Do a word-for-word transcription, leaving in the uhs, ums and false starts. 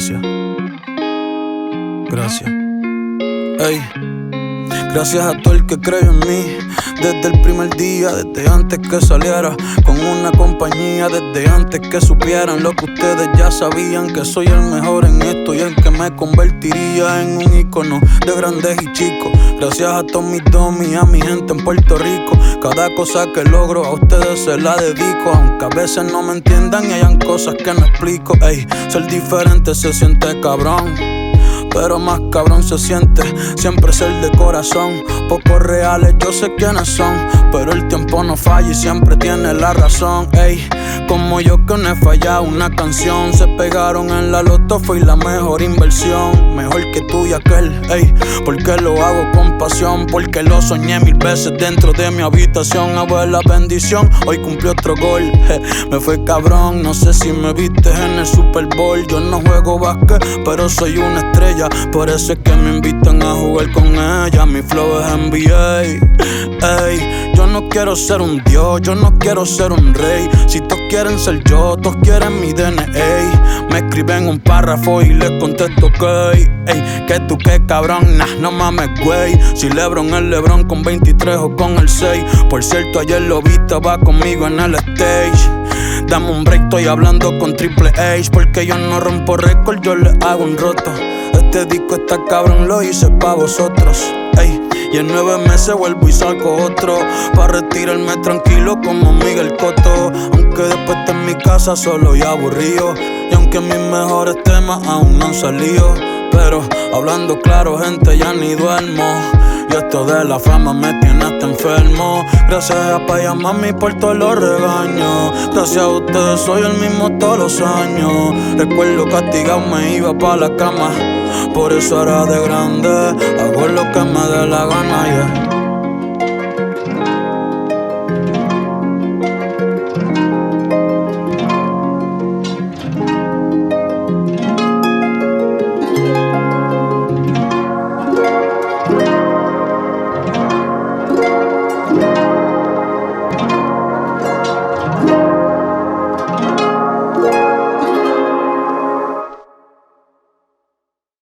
Gracias. Gracias. Ey. Gracias a todo el que creyó en mí desde el primer día, desde antes que saliera con una compañía, desde antes que supieran lo que ustedes ya sabían, que soy el mejor en esto y el que me convertiría en un ícono de grandes y chicos. Gracias a todos mis domis, a mi gente en Puerto Rico. Cada cosa que logro a ustedes se la dedico, aunque a veces no me entiendan y hayan cosas que no explico. Ey, ser diferente se siente cabrón, pero más cabrón se siente siempre ser de corazón. Pocos reales, yo sé quiénes son, pero el tiempo no falla y siempre tiene la razón. Ey, como yo que no he fallado una canción. Se pegaron en la loto, fue la mejor inversión. Mejor que tú y aquel, ey, porque lo hago con pasión. Porque lo soñé mil veces dentro de mi habitación. Abuela bendición, hoy cumplí otro gol. Je, me fue cabrón, no sé si me viste en el Super Bowl. Yo no juego básquet, pero soy una estrella. Por eso es que me invitan a jugar con ella. Mi flow es N B A. Ey, yo no quiero ser un dios, yo no quiero ser un rey. Si todos quieren ser yo, todos quieren mi D N A. Me escriben un párrafo y les contesto que ey, que tú qué cabrón, nah, no mames güey. Si Lebron es Lebron con veintitrés o con el seis. Por cierto, ayer lo viste, va conmigo en el stage. Dame un break, estoy hablando con Triple H. Porque yo no rompo récord, yo le hago un roto. Este disco está cabrón, lo hice pa' vosotros. Ey, y en nueve meses vuelvo y salgo otro, pa' retirarme tranquilo como Miguel Cotto. Aunque después esté en mi casa solo y aburrido, y aunque mis mejores temas aún no han salido. Pero hablando claro, gente, ya ni duermo. Y esto de la fama me tiene hasta enfermo. Gracias a papá y a mami por todos los regaños. Gracias a ustedes soy el mismo todos los años. Recuerdo castigado me iba pa' la cama. Por eso ahora de grande hago lo que me dé la gana, yeah.